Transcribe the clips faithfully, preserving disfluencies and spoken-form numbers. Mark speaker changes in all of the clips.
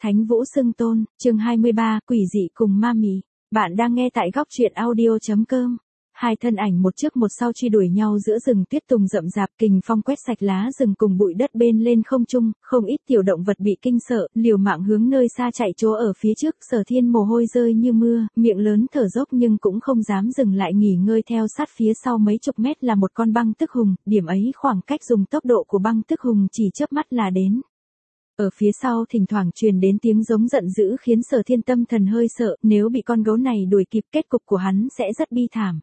Speaker 1: Thánh Vũ Xưng Tôn, chương hai mươi ba, Quỷ dị cùng ma mị. Bạn đang nghe tại góc truyện audio.com. Hai thân ảnh một trước một sau truy đuổi nhau giữa rừng tuyết tùng rậm rạp, kình phong quét sạch lá rừng cùng bụi đất bên lên không trung, không ít tiểu động vật bị kinh sợ, liều mạng hướng nơi xa chạy chỗ ở phía trước. Sở Thiên mồ hôi rơi như mưa, miệng lớn thở dốc nhưng cũng không dám dừng lại nghỉ ngơi. Theo sát phía sau mấy chục mét là một con băng tức hùng, điểm ấy khoảng cách dùng tốc độ của băng tức hùng chỉ chớp mắt là đến. Ở phía sau thỉnh thoảng truyền đến tiếng giống giận dữ khiến Sở Thiên tâm thần hơi sợ, nếu bị con gấu này đuổi kịp kết cục của hắn sẽ rất bi thảm.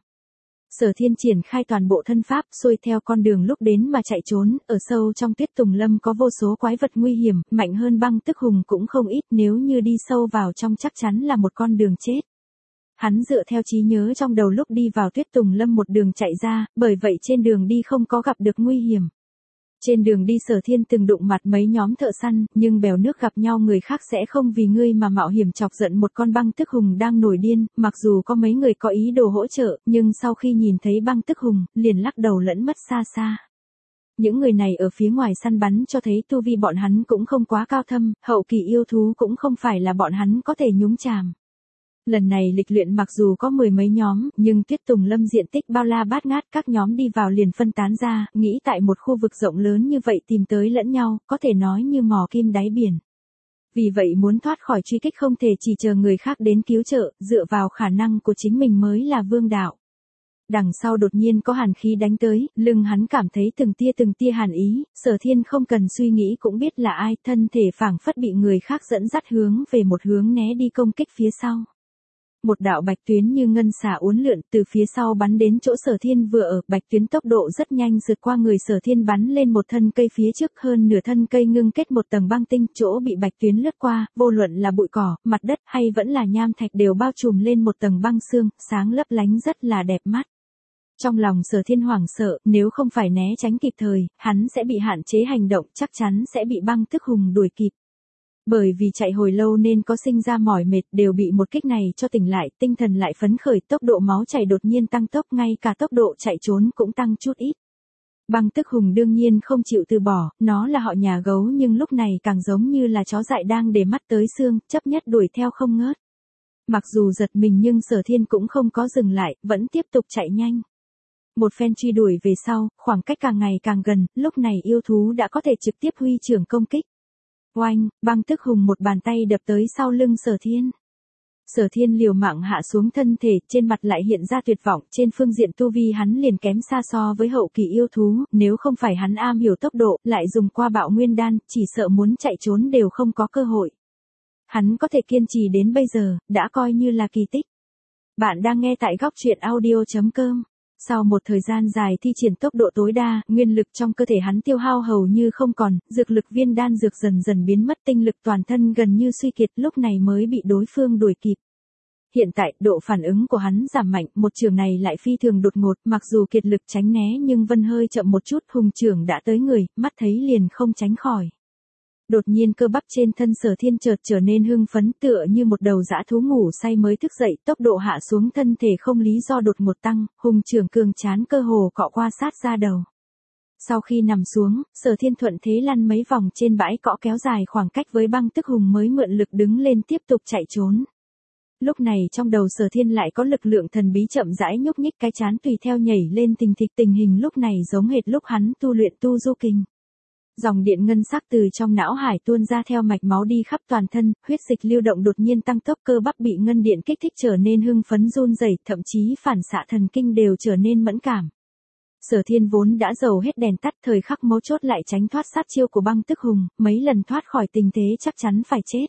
Speaker 1: Sở Thiên triển khai toàn bộ thân pháp, xuôi theo con đường lúc đến mà chạy trốn. Ở sâu trong tuyết tùng lâm có vô số quái vật nguy hiểm, mạnh hơn băng tức hùng cũng không ít, nếu như đi sâu vào trong chắc chắn là một con đường chết. Hắn dựa theo trí nhớ trong đầu lúc đi vào tuyết tùng lâm một đường chạy ra, bởi vậy trên đường đi không có gặp được nguy hiểm. Trên đường đi Sở Thiên từng đụng mặt mấy nhóm thợ săn, nhưng bèo nước gặp nhau người khác sẽ không vì ngươi mà mạo hiểm chọc giận một con băng tức hùng đang nổi điên. Mặc dù có mấy người có ý đồ hỗ trợ, nhưng sau khi nhìn thấy băng tức hùng, liền lắc đầu lẫn mất xa xa. Những người này ở phía ngoài săn bắn cho thấy tu vi bọn hắn cũng không quá cao thâm, hậu kỳ yêu thú cũng không phải là bọn hắn có thể nhúng chàm. Lần này lịch luyện mặc dù có mười mấy nhóm, nhưng tuyết tùng lâm diện tích bao la bát ngát, các nhóm đi vào liền phân tán ra, nghĩ tại một khu vực rộng lớn như vậy tìm tới lẫn nhau, có thể nói như mò kim đáy biển. Vì vậy muốn thoát khỏi truy kích không thể chỉ chờ người khác đến cứu trợ, dựa vào khả năng của chính mình mới là vương đạo. Đằng sau đột nhiên có hàn khí đánh tới, lưng hắn cảm thấy từng tia từng tia hàn ý, Sở Thiên không cần suy nghĩ cũng biết là ai, thân thể phảng phất bị người khác dẫn dắt hướng về một hướng né đi công kích phía sau. Một đạo bạch tuyến như ngân xà uốn lượn từ phía sau bắn đến chỗ Sở Thiên vừa ở, bạch tuyến tốc độ rất nhanh rượt qua người Sở Thiên bắn lên một thân cây phía trước, hơn nửa thân cây ngưng kết một tầng băng tinh, chỗ bị bạch tuyến lướt qua, vô luận là bụi cỏ, mặt đất hay vẫn là nham thạch đều bao trùm lên một tầng băng xương, sáng lấp lánh rất là đẹp mắt. Trong lòng Sở Thiên hoảng sợ, nếu không phải né tránh kịp thời, hắn sẽ bị hạn chế hành động, chắc chắn sẽ bị băng tức hùng đuổi kịp. Bởi vì chạy hồi lâu nên có sinh ra mỏi mệt, đều bị một kích này cho tỉnh lại, tinh thần lại phấn khởi, tốc độ máu chảy đột nhiên tăng tốc, ngay cả tốc độ chạy trốn cũng tăng chút ít. Băng tức hùng đương nhiên không chịu từ bỏ, nó là họ nhà gấu nhưng lúc này càng giống như là chó dại đang để mắt tới xương, chấp nhất đuổi theo không ngớt. Mặc dù giật mình nhưng Sở Thiên cũng không có dừng lại, vẫn tiếp tục chạy nhanh. Một phen truy đuổi về sau, khoảng cách càng ngày càng gần, lúc này yêu thú đã có thể trực tiếp huy trưởng công kích. Oanh, băng tức hùng một bàn tay đập tới sau lưng Sở Thiên. Sở Thiên liều mạng hạ xuống thân thể, trên mặt lại hiện ra tuyệt vọng, trên phương diện tu vi hắn liền kém xa so với hậu kỳ yêu thú, nếu không phải hắn am hiểu tốc độ, lại dùng qua bạo nguyên đan, chỉ sợ muốn chạy trốn đều không có cơ hội. Hắn có thể kiên trì đến bây giờ, đã coi như là kỳ tích. Bạn đang nghe tại góc truyện audio.com. Sau một thời gian dài thi triển tốc độ tối đa, nguyên lực trong cơ thể hắn tiêu hao hầu như không còn, dược lực viên đan dược dần dần biến mất, tinh lực toàn thân gần như suy kiệt, lúc này mới bị đối phương đuổi kịp. Hiện tại, độ phản ứng của hắn giảm mạnh, một trường này lại phi thường đột ngột, mặc dù kiệt lực tránh né nhưng vân hơi chậm một chút, hùng trưởng đã tới người, mắt thấy liền không tránh khỏi. Đột nhiên cơ bắp trên thân Sở Thiên chợt trở nên hưng phấn, tựa như một đầu dã thú ngủ say mới thức dậy, tốc độ hạ xuống thân thể không lý do đột ngột tăng, hùng trưởng cường chán cơ hồ cọ qua sát ra đầu. Sau khi nằm xuống, Sở Thiên thuận thế lăn mấy vòng trên bãi cỏ kéo dài khoảng cách với băng tức hùng mới mượn lực đứng lên tiếp tục chạy trốn. Lúc này trong đầu Sở Thiên lại có lực lượng thần bí chậm rãi nhúc nhích cái chán tùy theo nhảy lên tình thịch, tình hình lúc này giống hệt lúc hắn tu luyện tu du kinh. Dòng điện ngân sắc từ trong não hải tuôn ra theo mạch máu đi khắp toàn thân, huyết dịch lưu động đột nhiên tăng tốc, cơ bắp bị ngân điện kích thích trở nên hưng phấn run rẩy, thậm chí phản xạ thần kinh đều trở nên mẫn cảm. Sở Thiên vốn đã dầu hết đèn tắt, thời khắc mấu chốt lại tránh thoát sát chiêu của băng tức hùng, mấy lần thoát khỏi tình thế chắc chắn phải chết.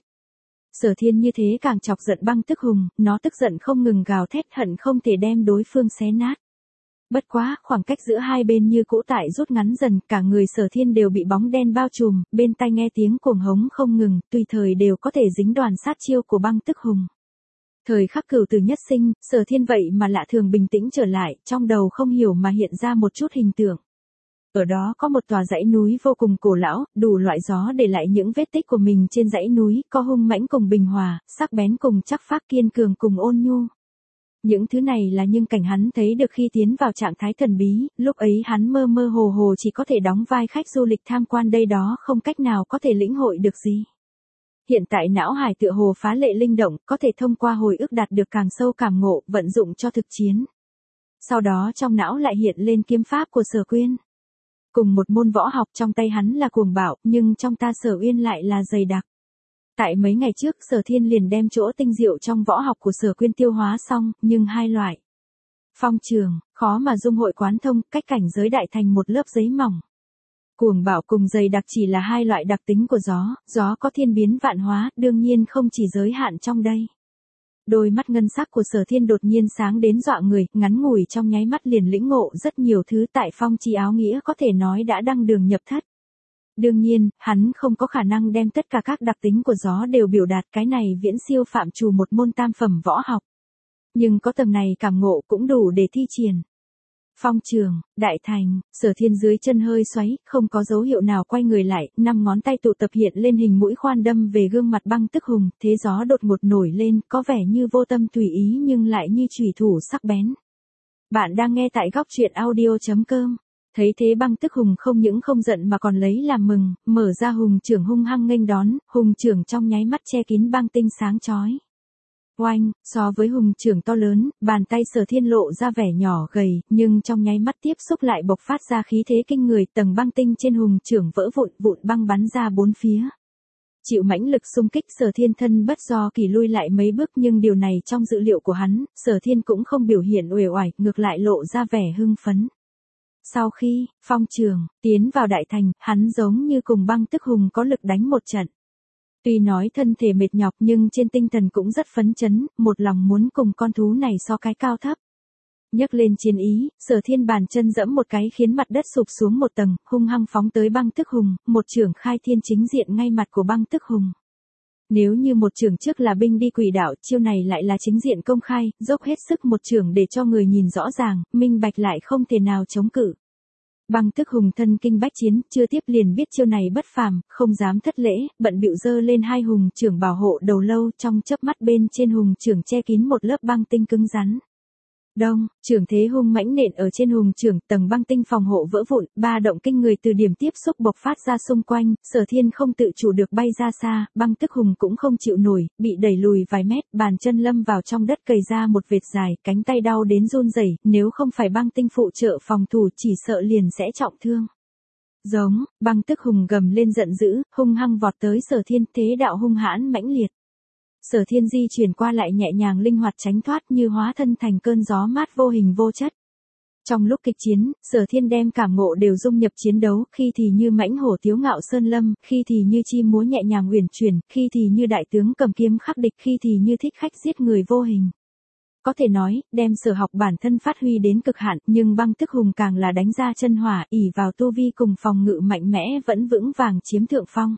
Speaker 1: Sở Thiên như thế càng chọc giận băng tức hùng, nó tức giận không ngừng gào thét, hận không thể đem đối phương xé nát. Bất quá, khoảng cách giữa hai bên như cũ tại rút ngắn dần, cả người Sở Thiên đều bị bóng đen bao trùm, bên tai nghe tiếng cuồng hống không ngừng, tùy thời đều có thể dính đoàn sát chiêu của băng tức hùng. Thời khắc cửu tử nhất sinh, Sở Thiên vậy mà lạ thường bình tĩnh trở lại, trong đầu không hiểu mà hiện ra một chút hình tượng. Ở đó có một tòa dãy núi vô cùng cổ lão, đủ loại gió để lại những vết tích của mình trên dãy núi, có hung mãnh cùng bình hòa, sắc bén cùng chắc phác, kiên cường cùng ôn nhu. Những thứ này là những cảnh hắn thấy được khi tiến vào trạng thái thần bí, lúc ấy hắn mơ mơ hồ hồ chỉ có thể đóng vai khách du lịch tham quan đây đó, không cách nào có thể lĩnh hội được gì. Hiện tại não hải tựa hồ phá lệ linh động, có thể thông qua hồi ức đạt được càng sâu cảm ngộ, vận dụng cho thực chiến. Sau đó trong não lại hiện lên kiếm pháp của Sở Quyên. Cùng một môn võ học, trong tay hắn là cuồng bạo, nhưng trong ta Sở Uyên lại là dày đặc. Tại mấy ngày trước, Sở Thiên liền đem chỗ tinh diệu trong võ học của Sở Quyên tiêu hóa xong, nhưng hai loại phong trường, khó mà dung hội quán thông, cách cảnh giới đại thành một lớp giấy mỏng. Cuồng bạo cùng dày đặc chỉ là hai loại đặc tính của gió, gió có thiên biến vạn hóa, đương nhiên không chỉ giới hạn trong đây. Đôi mắt ngân sắc của Sở Thiên đột nhiên sáng đến dọa người, ngắn ngủi trong nháy mắt liền lĩnh ngộ rất nhiều thứ tại phong chi áo nghĩa có thể nói đã đăng đường nhập thất. Đương nhiên, hắn không có khả năng đem tất cả các đặc tính của gió đều biểu đạt, cái này viễn siêu phạm trù một môn tam phẩm võ học. Nhưng có tầng này cảm ngộ cũng đủ để thi triển. Phong trường, đại thành, Sở Thiên dưới chân hơi xoáy, không có dấu hiệu nào quay người lại, năm ngón tay tụ tập hiện lên hình mũi khoan đâm về gương mặt Băng Tức Hùng, thế gió đột ngột nổi lên, có vẻ như vô tâm tùy ý nhưng lại như chủy thủ sắc bén. Bạn đang nghe tại góc truyện audio chấm com. Thấy thế Băng Tức Hùng không những không giận mà còn lấy làm mừng, mở ra hùng trưởng hung hăng nghênh đón, hùng trưởng trong nháy mắt che kín băng tinh sáng chói. Oanh, so với hùng trưởng to lớn, bàn tay Sở Thiên lộ ra vẻ nhỏ gầy, nhưng trong nháy mắt tiếp xúc lại bộc phát ra khí thế kinh người, tầng băng tinh trên hùng trưởng vỡ vụn, vụn băng bắn ra bốn phía. Chịu mãnh lực xung kích, Sở Thiên thân bất do kỳ lui lại mấy bước, nhưng điều này trong dự liệu của hắn, Sở Thiên cũng không biểu hiện uể oải, ngược lại lộ ra vẻ hưng phấn. Sau khi phong trường tiến vào đại thành, hắn giống như cùng Băng Tức Hùng có lực đánh một trận. Tuy nói thân thể mệt nhọc nhưng trên tinh thần cũng rất phấn chấn, một lòng muốn cùng con thú này so cái cao thấp. Nhấc lên chiến ý, Sở Thiên bàn chân dẫm một cái khiến mặt đất sụp xuống một tầng, hung hăng phóng tới Băng Tức Hùng, một chưởng khai thiên chính diện ngay mặt của Băng Tức Hùng. Nếu như một chưởng trước là binh đi quỷ đạo, chiêu này lại là chính diện công khai, dốc hết sức một chưởng để cho người nhìn rõ ràng, minh bạch lại không thể nào chống cự. Băng Tức Hùng thân kinh bách chiến, chưa tiếp liền biết chiêu này bất phàm, không dám thất lễ, bận bịu giơ lên hai hùng trưởng bảo hộ đầu lâu, trong chớp mắt bên trên hùng trưởng che kín một lớp băng tinh cứng rắn. Đông, trưởng thế hung mãnh nện ở trên hùng trưởng, tầng băng tinh phòng hộ vỡ vụn, ba động kinh người từ điểm tiếp xúc bộc phát ra xung quanh, Sở Thiên không tự chủ được bay ra xa, Băng Tức Hùng cũng không chịu nổi, bị đẩy lùi vài mét, bàn chân lâm vào trong đất cày ra một vệt dài, cánh tay đau đến run rẩy, nếu không phải băng tinh phụ trợ phòng thủ chỉ sợ liền sẽ trọng thương. Giống, Băng Tức Hùng gầm lên giận dữ, hung hăng vọt tới Sở Thiên, thế đạo hung hãn mãnh liệt. Sở Thiên di chuyển qua lại nhẹ nhàng linh hoạt tránh thoát như hóa thân thành cơn gió mát vô hình vô chất. Trong lúc kịch chiến, Sở Thiên đem cảm ngộ đều dung nhập chiến đấu, khi thì như mãnh hổ tiếu ngạo sơn lâm, khi thì như chim múa nhẹ nhàng uyển chuyển, khi thì như đại tướng cầm kiếm khắc địch, khi thì như thích khách giết người vô hình. Có thể nói, đem sở học bản thân phát huy đến cực hạn, nhưng Băng Tức Hùng càng là đánh ra chân hỏa, ỷ vào tu vi cùng phòng ngự mạnh mẽ vẫn vững vàng chiếm thượng phong.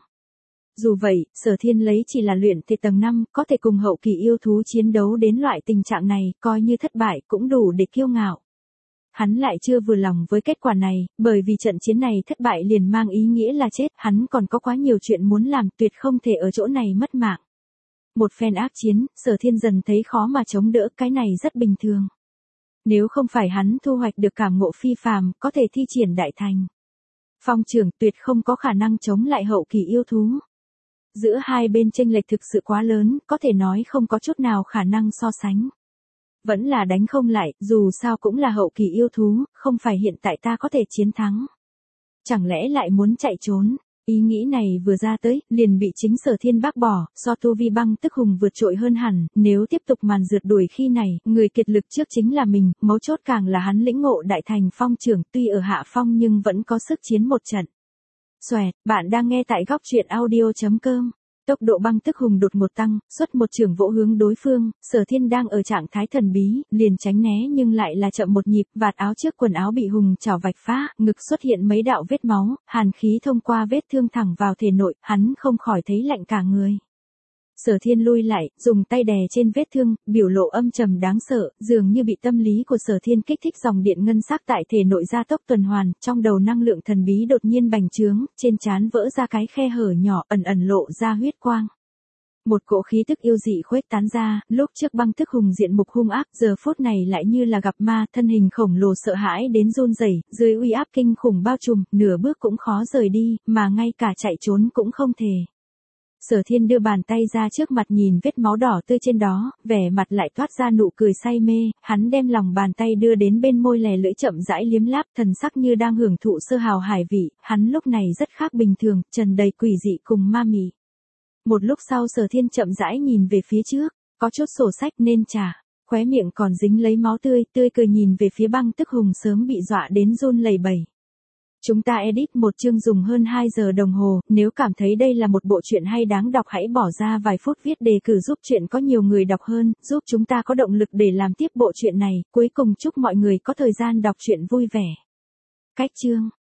Speaker 1: Dù vậy, Sở Thiên lấy chỉ là luyện thể tầng năm, có thể cùng hậu kỳ yêu thú chiến đấu đến loại tình trạng này, coi như thất bại cũng đủ để kiêu ngạo. Hắn lại chưa vừa lòng với kết quả này, bởi vì trận chiến này thất bại liền mang ý nghĩa là chết, hắn còn có quá nhiều chuyện muốn làm, tuyệt không thể ở chỗ này mất mạng. Một phen ác chiến, Sở Thiên dần thấy khó mà chống đỡ, cái này rất bình thường. Nếu không phải hắn thu hoạch được cảm ngộ phi phàm, có thể thi triển đại thành phong trường, tuyệt không có khả năng chống lại hậu kỳ yêu thú. Giữa hai bên chênh lệch thực sự quá lớn, có thể nói không có chút nào khả năng so sánh. Vẫn là đánh không lại, dù sao cũng là hậu kỳ yêu thú, không phải hiện tại ta có thể chiến thắng. Chẳng lẽ lại muốn chạy trốn? Ý nghĩ này vừa ra tới, liền bị chính Sở Thiên bác bỏ, so tu vi Băng Tức Hùng vượt trội hơn hẳn, nếu tiếp tục màn rượt đuổi khi này, người kiệt lực trước chính là mình, mấu chốt càng là hắn lĩnh ngộ đại thành phong trưởng, tuy ở hạ phong nhưng vẫn có sức chiến một trận. Xoẹt, bạn đang nghe tại góc truyện audio chấm com. Tốc độ Băng Tức Hùng đột ngột tăng, xuất một trường vỗ hướng đối phương, Sở Thiên đang ở trạng thái thần bí, liền tránh né nhưng lại là chậm một nhịp, vạt áo trước quần áo bị hùng chảo vạch phá, ngực xuất hiện mấy đạo vết máu, hàn khí thông qua vết thương thẳng vào thể nội, hắn không khỏi thấy lạnh cả người. Sở Thiên lui lại, dùng tay đè trên vết thương, biểu lộ âm trầm đáng sợ, dường như bị tâm lý của Sở Thiên kích thích dòng điện ngân sắc tại thể nội gia tốc tuần hoàn, trong đầu năng lượng thần bí đột nhiên bành trướng, trên trán vỡ ra cái khe hở nhỏ, ẩn ẩn lộ ra huyết quang. Một cỗ khí tức yêu dị khuếch tán ra, lúc trước Băng Tức Hùng diện mục hung ác, giờ phút này lại như là gặp ma, thân hình khổng lồ sợ hãi đến run rẩy, dưới uy áp kinh khủng bao trùm, nửa bước cũng khó rời đi, mà ngay cả chạy trốn cũng không thể. Sở Thiên đưa bàn tay ra trước mặt nhìn vết máu đỏ tươi trên đó, vẻ mặt lại toát ra nụ cười say mê, hắn đem lòng bàn tay đưa đến bên môi lè lưỡi chậm rãi liếm láp, thần sắc như đang hưởng thụ sơ hào hải vị, hắn lúc này rất khác bình thường, tràn đầy quỷ dị cùng ma mị. Một lúc sau Sở Thiên chậm rãi nhìn về phía trước, có chút sổ sách nên trả, khóe miệng còn dính lấy máu tươi, tươi cười nhìn về phía Băng Tức Hùng sớm bị dọa đến run lẩy bẩy. Chúng ta edit một chương dùng hơn hai giờ đồng hồ, nếu cảm thấy đây là một bộ truyện hay đáng đọc hãy bỏ ra vài phút viết đề cử giúp truyện có nhiều người đọc hơn, giúp chúng ta có động lực để làm tiếp bộ truyện này, cuối cùng chúc mọi người có thời gian đọc truyện vui vẻ. Cách chương